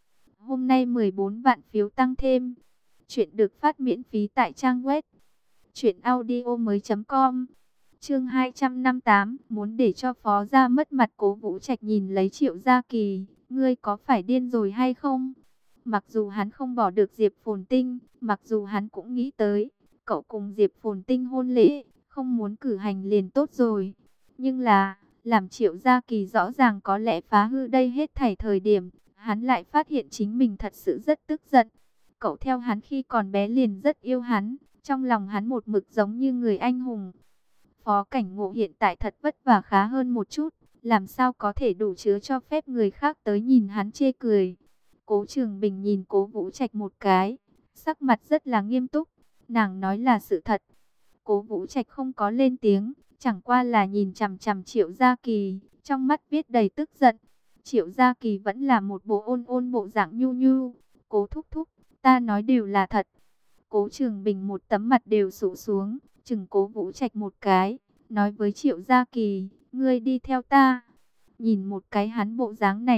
Hôm nay 14 vạn phiếu tăng thêm. Chuyện được phát miễn phí tại trang web truyệnaudiomoi.com. Chương 258, muốn để cho Phó gia mất mặt. Cố Vũ Trạch nhìn lấy Triệu Gia Kỳ, ngươi có phải điên rồi hay không? Mặc dù hắn không bỏ được Diệp Phồn Tinh, mặc dù hắn cũng nghĩ tới, cậu cùng Diệp Phồn Tinh hôn lễ, không muốn cử hành liền tốt rồi. Nhưng là, làm Triệu Gia Kỳ rõ ràng có lẽ phá hư đây hết thảy thời điểm, hắn lại phát hiện chính mình thật sự rất tức giận. Cậu theo hắn khi còn bé liền rất yêu hắn, trong lòng hắn một mực giống như người anh hùng. Phó Cảnh Ngộ hiện tại thật vất vả khá hơn một chút, làm sao có thể đủ chứa cho phép người khác tới nhìn hắn chê cười. Cố Trường Bình nhìn Cố Vũ Trạch một cái, sắc mặt rất là nghiêm túc, nàng nói là sự thật. Cố Vũ Trạch không có lên tiếng, chẳng qua là nhìn chằm chằm Triệu Gia Kỳ, trong mắt viết đầy tức giận. Triệu Gia Kỳ vẫn là một bộ ôn ôn bộ dạng nhu nhu, Cố thúc thúc, ta nói đều là thật. Cố Trường Bình một tấm mặt đều sụ xuống, chừng Cố Vũ Trạch một cái, nói với Triệu Gia Kỳ, ngươi đi theo ta. Nhìn một cái hắn bộ dáng này,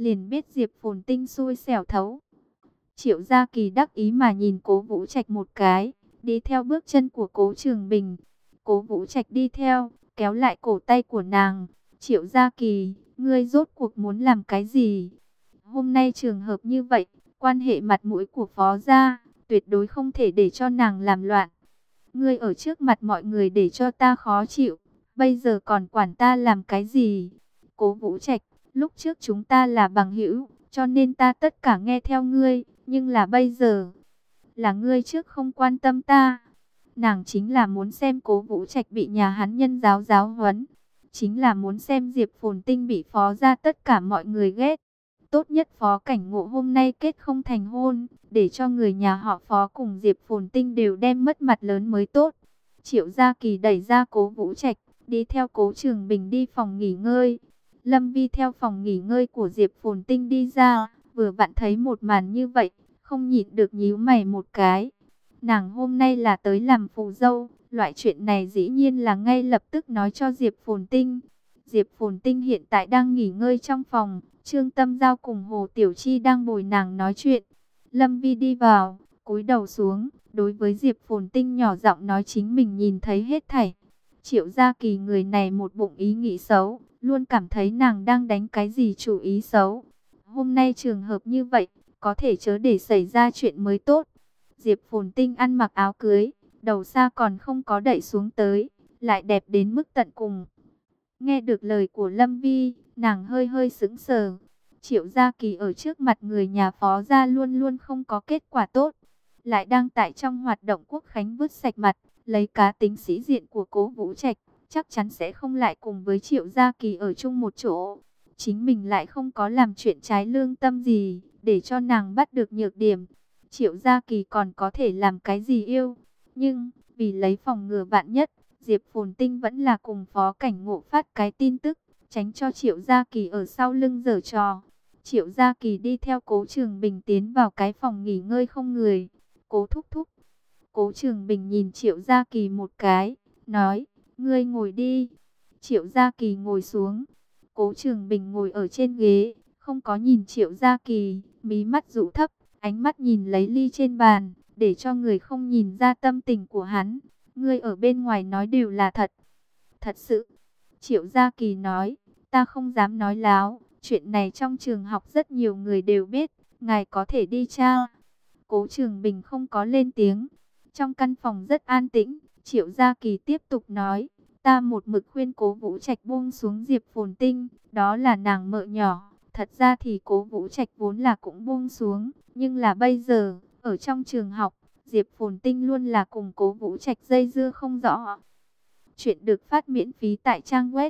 liền biết Diệp Phồn Tinh xui xẻo thấu. Triệu Gia Kỳ đắc ý mà nhìn Cố Vũ Trạch một cái, đi theo bước chân của Cố Trường Bình. Cố Vũ Trạch đi theo, kéo lại cổ tay của nàng. Triệu Gia Kỳ, ngươi rốt cuộc muốn làm cái gì? Hôm nay trường hợp như vậy, quan hệ mặt mũi của Phó gia, tuyệt đối không thể để cho nàng làm loạn. Ngươi ở trước mặt mọi người để cho ta khó chịu, bây giờ còn quản ta làm cái gì? Cố Vũ Trạch, lúc trước chúng ta là bằng hữu, cho nên ta tất cả nghe theo ngươi, nhưng là bây giờ, là ngươi trước không quan tâm ta. Nàng chính là muốn xem Cố Vũ Trạch bị nhà hắn nhân giáo huấn, chính là muốn xem Diệp Phồn Tinh bị Phó gia tất cả mọi người ghét. Tốt nhất Phó Cảnh Ngộ hôm nay kết không thành hôn, để cho người nhà họ Phó cùng Diệp Phồn Tinh đều đem mất mặt lớn mới tốt. Triệu Gia Kỳ đẩy ra Cố Vũ Trạch, đi theo Cố Trường Bình đi phòng nghỉ ngơi. Lâm Vi theo phòng nghỉ ngơi của Diệp Phồn Tinh đi ra, vừa vặn thấy một màn như vậy, không nhịn được nhíu mày một cái. Nàng hôm nay là tới làm phù dâu, loại chuyện này dĩ nhiên là ngay lập tức nói cho Diệp Phồn Tinh. Diệp Phồn Tinh hiện tại đang nghỉ ngơi trong phòng, Trương Tâm Giao cùng Hồ Tiểu Chi đang bồi nàng nói chuyện. Lâm Vi đi vào, cúi đầu xuống, đối với Diệp Phồn Tinh nhỏ giọng nói chính mình nhìn thấy hết thảy. Triệu Gia Kỳ người này một bụng ý nghĩ xấu, luôn cảm thấy nàng đang đánh cái gì chủ ý xấu. Hôm nay trường hợp như vậy, có thể chớ để xảy ra chuyện mới tốt. Diệp Phồn Tinh ăn mặc áo cưới, đầu xa còn không có đậy xuống tới, lại đẹp đến mức tận cùng. Nghe được lời của Lâm Vi, nàng hơi hơi sững sờ. Triệu Gia Kỳ ở trước mặt người nhà Phó gia luôn luôn không có kết quả tốt, lại đang tại trong hoạt động quốc khánh vứt sạch mặt, lấy cá tính sĩ diện của Cố Vũ Trạch, chắc chắn sẽ không lại cùng với Triệu Gia Kỳ ở chung một chỗ. Chính mình lại không có làm chuyện trái lương tâm gì, để cho nàng bắt được nhược điểm. Triệu Gia Kỳ còn có thể làm cái gì yêu, nhưng vì lấy phòng ngừa vạn nhất, Diệp Phồn Tinh vẫn là cùng Phó Cảnh Ngộ phát cái tin tức, tránh cho Triệu Gia Kỳ ở sau lưng giở trò. Triệu Gia Kỳ đi theo Cố Trường Bình tiến vào cái phòng nghỉ ngơi không người. Cố thúc thúc. Cố Trường Bình nhìn Triệu Gia Kỳ một cái, nói, ngươi ngồi đi. Triệu Gia Kỳ ngồi xuống. Cố Trường Bình ngồi ở trên ghế, không có nhìn Triệu Gia Kỳ, mí mắt rũ thấp, ánh mắt nhìn lấy ly trên bàn, để cho người không nhìn ra tâm tình của hắn. Ngươi ở bên ngoài nói đều là thật. Thật sự. Triệu Gia Kỳ nói, ta không dám nói láo, chuyện này trong trường học rất nhiều người đều biết, ngài có thể đi tra. Cố Trường Bình không có lên tiếng. Trong căn phòng rất an tĩnh, Triệu Gia Kỳ tiếp tục nói, ta một mực khuyên Cố Vũ Trạch buông xuống Diệp Phồn Tinh, đó là nàng mợ nhỏ. Thật ra thì Cố Vũ Trạch vốn là cũng buông xuống, nhưng là bây giờ, ở trong trường học, Diệp Phồn Tinh luôn là cùng Cố Vũ Trạch dây dưa không rõ. Chuyện được phát miễn phí tại trang web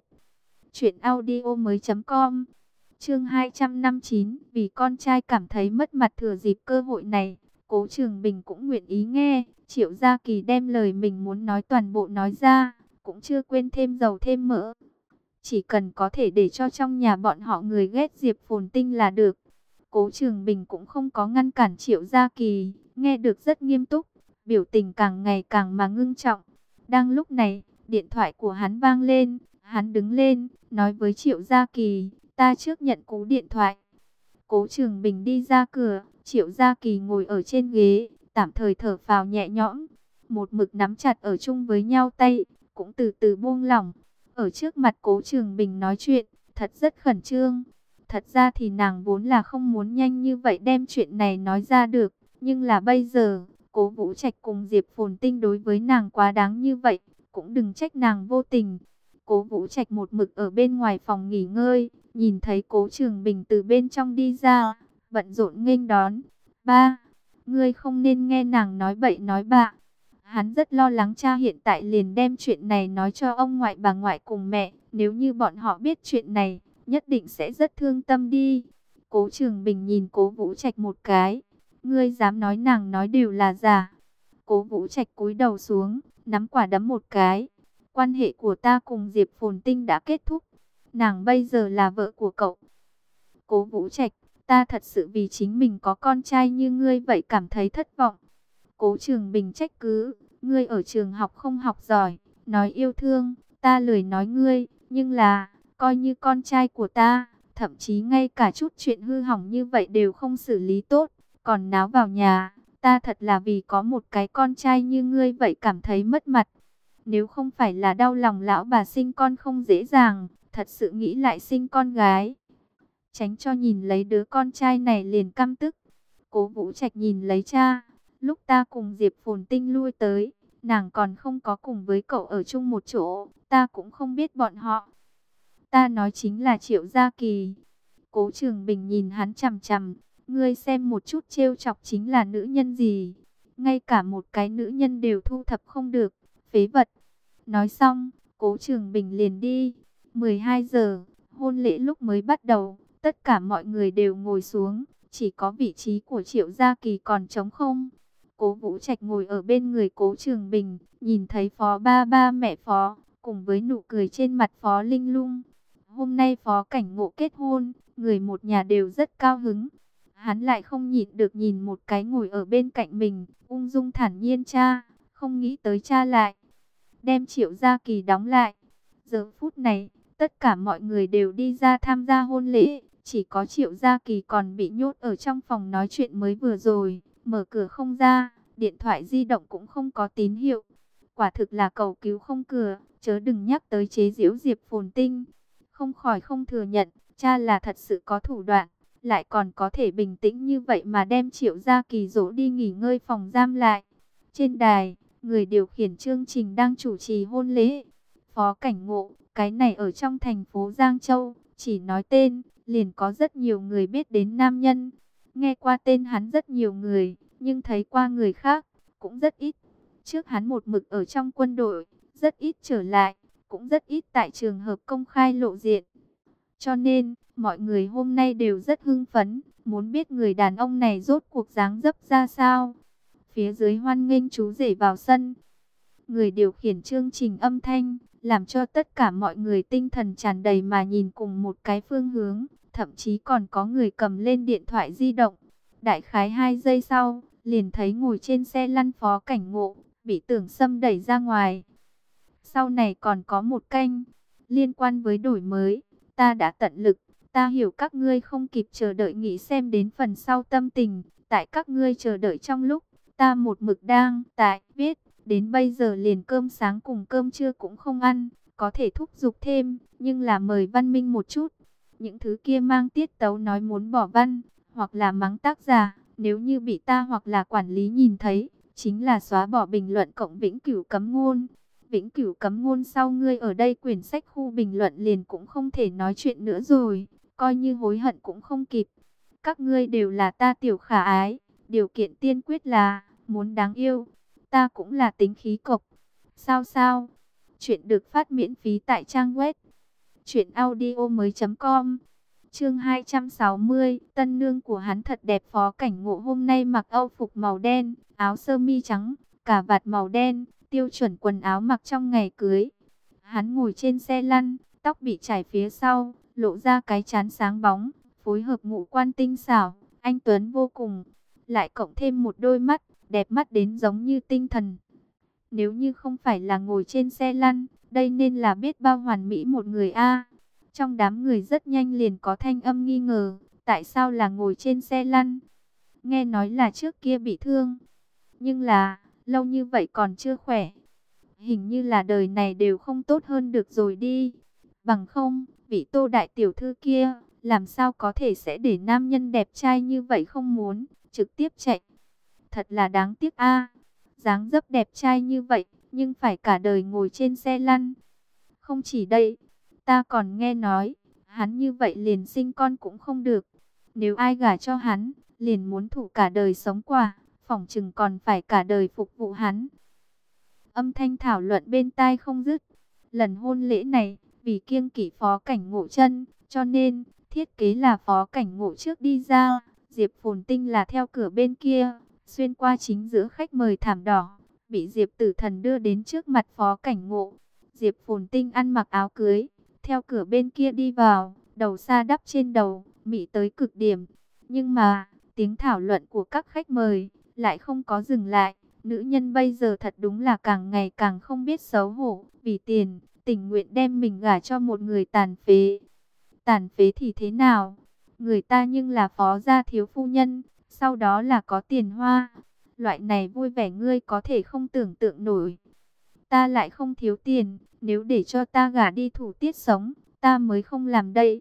truyệnaudiomoi.com. Chương 259, vì con trai cảm thấy mất mặt thừa dịp cơ hội này, Cố Trường Bình cũng nguyện ý nghe. Triệu Gia Kỳ đem lời mình muốn nói toàn bộ nói ra, cũng chưa quên thêm dầu thêm mỡ. Chỉ cần có thể để cho trong nhà bọn họ người ghét Diệp Phồn Tinh là được. Cố Trường Bình cũng không có ngăn cản Triệu Gia Kỳ, nghe được rất nghiêm túc, biểu tình càng ngày càng mà ngưng trọng. Đang lúc này, điện thoại của hắn vang lên, hắn đứng lên, nói với Triệu Gia Kỳ, ta trước nhận cú điện thoại. Cố Trường Bình đi ra cửa, Triệu Gia Kỳ ngồi ở trên ghế, tạm thời thở phào nhẹ nhõm, một mực nắm chặt ở chung với nhau tay, cũng từ từ buông lỏng. Ở trước mặt Cố Trường Bình nói chuyện, thật rất khẩn trương. Thật ra thì nàng vốn là không muốn nhanh như vậy đem chuyện này nói ra được, nhưng là bây giờ, Cố Vũ Trạch cùng Diệp Phồn Tinh đối với nàng quá đáng như vậy, cũng đừng trách nàng vô tình. Cố Vũ Trạch một mực ở bên ngoài phòng nghỉ ngơi, nhìn thấy Cố Trường Bình từ bên trong đi ra, bận rộn nghênh đón. Ba, ngươi không nên nghe nàng nói bậy nói bạ. Hắn rất lo lắng cha hiện tại liền đem chuyện này nói cho ông ngoại bà ngoại cùng mẹ. Nếu như bọn họ biết chuyện này, nhất định sẽ rất thương tâm đi. Cố Trường Bình nhìn Cố Vũ Trạch một cái. Ngươi dám nói nàng nói đều là giả. Cố Vũ Trạch cúi đầu xuống, nắm quả đấm một cái. Quan hệ của ta cùng Diệp Phồn Tinh đã kết thúc. Nàng bây giờ là vợ của cậu. Cố Vũ Trạch, ta thật sự vì chính mình có con trai như ngươi vậy cảm thấy thất vọng. Cố Trường Bình trách cứ, ngươi ở trường học không học giỏi, nói yêu thương, ta lười nói ngươi, nhưng là, coi như con trai của ta, thậm chí ngay cả chút chuyện hư hỏng như vậy đều không xử lý tốt, còn náo vào nhà. Ta thật là vì có một cái con trai như ngươi vậy cảm thấy mất mặt. Nếu không phải là đau lòng lão bà sinh con không dễ dàng, thật sự nghĩ lại sinh con gái. Tránh cho nhìn lấy đứa con trai này liền căm tức. Cố Vũ Trạch nhìn lấy cha, lúc ta cùng Diệp Phồn Tinh lui tới, nàng còn không có cùng với cậu ở chung một chỗ, ta cũng không biết bọn họ. Ta nói chính là Triệu Gia Kỳ. Cố Trường Bình nhìn hắn chằm chằm, ngươi xem một chút trêu chọc chính là nữ nhân gì, ngay cả một cái nữ nhân đều thu thập không được, phế vật. Nói xong, Cố Trường Bình liền đi. 12 giờ, hôn lễ lúc mới bắt đầu, tất cả mọi người đều ngồi xuống, chỉ có vị trí của Triệu Gia Kỳ còn trống không. Cố Vũ Trạch ngồi ở bên người Cố Trường Bình, nhìn thấy Phó ba mẹ Phó, cùng với nụ cười trên mặt Phó Linh Lung. Hôm nay Phó Cảnh Ngộ kết hôn, người một nhà đều rất cao hứng. Hắn lại không nhịn được nhìn một cái ngồi ở bên cạnh mình, ung dung thản nhiên cha, không nghĩ tới cha lại đem Triệu Gia Kỳ đóng lại. Giờ phút này, tất cả mọi người đều đi ra tham gia hôn lễ, chỉ có Triệu Gia Kỳ còn bị nhốt ở trong phòng nói chuyện mới vừa rồi, mở cửa không ra, điện thoại di động cũng không có tín hiệu. Quả thực là cầu cứu không cửa, chớ đừng nhắc tới chế giễu Diệp Phồn Tinh. Không khỏi không thừa nhận, cha là thật sự có thủ đoạn, lại còn có thể bình tĩnh như vậy mà đem Triệu Gia Kỳ dỗ đi nghỉ ngơi phòng giam lại. Trên đài, người điều khiển chương trình đang chủ trì hôn lễ. Phó Cảnh Ngộ, cái này ở trong thành phố Giang Châu, chỉ nói tên, liền có rất nhiều người biết đến nam nhân. Nghe qua tên hắn rất nhiều người, nhưng thấy qua người khác, cũng rất ít. Trước hắn một mực ở trong quân đội, rất ít trở lại, cũng rất ít tại trường hợp công khai lộ diện. Cho nên, mọi người hôm nay đều rất hưng phấn, muốn biết người đàn ông này rốt cuộc dáng dấp ra sao. Phía dưới hoan nghênh chú rể vào sân. Người điều khiển chương trình âm thanh, làm cho tất cả mọi người tinh thần tràn đầy mà nhìn cùng một cái phương hướng. Thậm chí còn có người cầm lên điện thoại di động. Đại khái 2 giây sau, liền thấy ngồi trên xe lăn Phó Cảnh Ngộ, bị Tưởng Sâm đẩy ra ngoài. Sau này còn có một kênh liên quan với đổi mới. Ta đã tận lực, ta hiểu các ngươi không kịp chờ đợi nghĩ xem đến phần sau tâm tình. Tại các ngươi chờ đợi trong lúc, ta một mực đang viết, đến bây giờ liền cơm sáng cùng cơm trưa cũng không ăn. Có thể thúc giục thêm, nhưng là mời văn minh một chút. Những thứ kia mang tiết tấu nói muốn bỏ văn, hoặc là mắng tác giả, nếu như bị ta hoặc là quản lý nhìn thấy, chính là xóa bỏ bình luận cộng vĩnh cửu cấm ngôn. Vĩnh cửu cấm ngôn sau ngươi ở đây quyển sách khu bình luận liền cũng không thể nói chuyện nữa rồi, coi như hối hận cũng không kịp. Các ngươi đều là ta tiểu khả ái, điều kiện tiên quyết là muốn đáng yêu. Ta cũng là tính khí cộc. Sao? Chuyện được phát miễn phí tại trang web truyệnaudiomoi.com. Chương 260, tân nương của hắn thật đẹp. Phó Cảnh Ngộ hôm nay mặc âu phục màu đen, áo sơ mi trắng, cà vạt màu đen, tiêu chuẩn quần áo mặc trong ngày cưới. Hắn ngồi trên xe lăn, tóc bị chải phía sau, lộ ra cái trán sáng bóng, phối hợp ngũ quan tinh xảo, anh tuấn vô cùng, lại cộng thêm một đôi mắt, đẹp mắt đến giống như tinh thần. Nếu như không phải là ngồi trên xe lăn, đây nên là biết bao hoàn mỹ một người a. Trong đám người rất nhanh liền có thanh âm nghi ngờ, tại sao là ngồi trên xe lăn? Nghe nói là trước kia bị thương, nhưng là lâu như vậy còn chưa khỏe. Hình như là đời này đều không tốt hơn được rồi đi. Bằng không, vị Tô đại tiểu thư kia, làm sao có thể sẽ để nam nhân đẹp trai như vậy không muốn, trực tiếp chạy. Thật là đáng tiếc a. Dáng dấp đẹp trai như vậy, nhưng phải cả đời ngồi trên xe lăn. Không chỉ đây, ta còn nghe nói, hắn như vậy liền sinh con cũng không được. Nếu ai gả cho hắn, liền muốn thủ cả đời sống quả, phỏng chừng còn phải cả đời phục vụ hắn. Âm thanh thảo luận bên tai không dứt. Lần hôn lễ này, vì kiêng kỵ Phó Cảnh Ngộ chân, cho nên thiết kế là Phó Cảnh Ngộ trước đi ra, Diệp Phồn Tinh là theo cửa bên kia, xuyên qua chính giữa khách mời thảm đỏ, bị Diệp Tử Thần đưa đến trước mặt Phó Cảnh Ngộ. Diệp Phồn Tinh ăn mặc áo cưới, theo cửa bên kia đi vào, đầu sa đắp trên đầu, mị tới cực điểm. Nhưng mà, tiếng thảo luận của các khách mời lại không có dừng lại. Nữ nhân bây giờ thật đúng là càng ngày càng không biết xấu hổ, vì tiền, tình nguyện đem mình gả cho một người tàn phế. Tàn phế thì thế nào? Người ta nhưng là phó gia thiếu phu nhân, sau đó là có tiền hoa. Loại này vui vẻ ngươi có thể không tưởng tượng nổi. Ta lại không thiếu tiền, nếu để cho ta gả đi Thủ Tiết sống, ta mới không làm đây.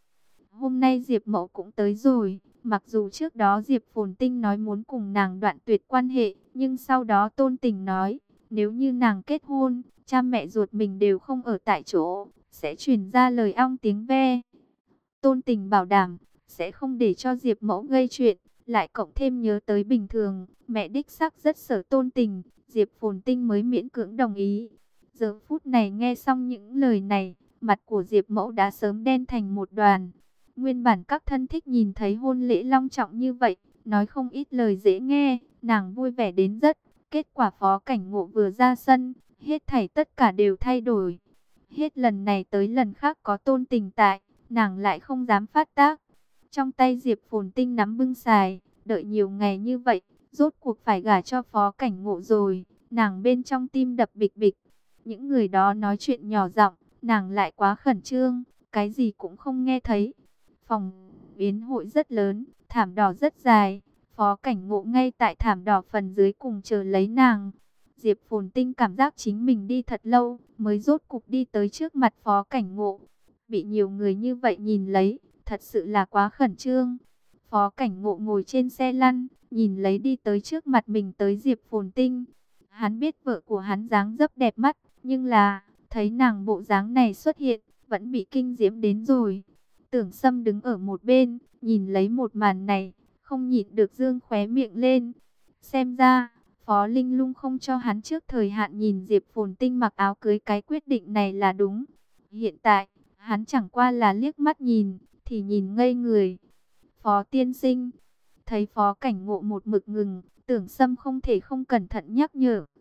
Hôm nay Diệp Mậu cũng tới rồi, mặc dù trước đó Diệp Phồn Tinh nói muốn cùng nàng đoạn tuyệt quan hệ, nhưng sau đó Tôn Tình nói, nếu như nàng kết hôn, cha mẹ ruột mình đều không ở tại chỗ, sẽ truyền ra lời ong tiếng ve. Tôn Tình bảo đảm, sẽ không để cho Diệp Mẫu gây chuyện, lại cộng thêm nhớ tới bình thường, mẹ đích xác rất sợ Tôn Tình, Diệp Phồn Tinh mới miễn cưỡng đồng ý. Giờ phút này nghe xong những lời này, mặt của Diệp Mẫu đã sớm đen thành một đoàn. Nguyên bản các thân thích nhìn thấy hôn lễ long trọng như vậy, nói không ít lời dễ nghe, nàng vui vẻ đến rất. Kết quả Phó Cảnh Ngộ vừa ra sân, hết thảy tất cả đều thay đổi. Hết lần này tới lần khác có Tôn Tình tại, nàng lại không dám phát tác. Trong tay Diệp Phồn Tinh nắm bưng xài, đợi nhiều ngày như vậy, rốt cuộc phải gả cho Phó Cảnh Ngộ rồi. Nàng bên trong tim đập bịch bịch. Những người đó nói chuyện nhỏ giọng, nàng lại quá khẩn trương, cái gì cũng không nghe thấy. Phòng yến hội rất lớn, thảm đỏ rất dài. Phó Cảnh Ngộ ngay tại thảm đỏ phần dưới cùng chờ lấy nàng. Diệp Phồn Tinh cảm giác chính mình đi thật lâu, mới rốt cục đi tới trước mặt Phó Cảnh Ngộ. Bị nhiều người như vậy nhìn lấy, thật sự là quá khẩn trương. Phó Cảnh Ngộ ngồi trên xe lăn, nhìn lấy đi tới trước mặt mình tới Diệp Phồn Tinh. Hắn biết vợ của hắn dáng dấp đẹp mắt, nhưng là, thấy nàng bộ dáng này xuất hiện, vẫn bị kinh diễm đến rồi. Tưởng Sâm đứng ở một bên, nhìn lấy một màn này, không nhịn được dương khóe miệng lên. Xem ra, Phó Linh Lung không cho hắn trước thời hạn nhìn Diệp Phồn Tinh mặc áo cưới, cái quyết định này là đúng. Hiện tại, hắn chẳng qua là liếc mắt nhìn, thì nhìn ngây người. Phó tiên sinh, thấy Phó Cảnh Ngộ một mực ngừng, Tưởng Sâm không thể không cẩn thận nhắc nhở.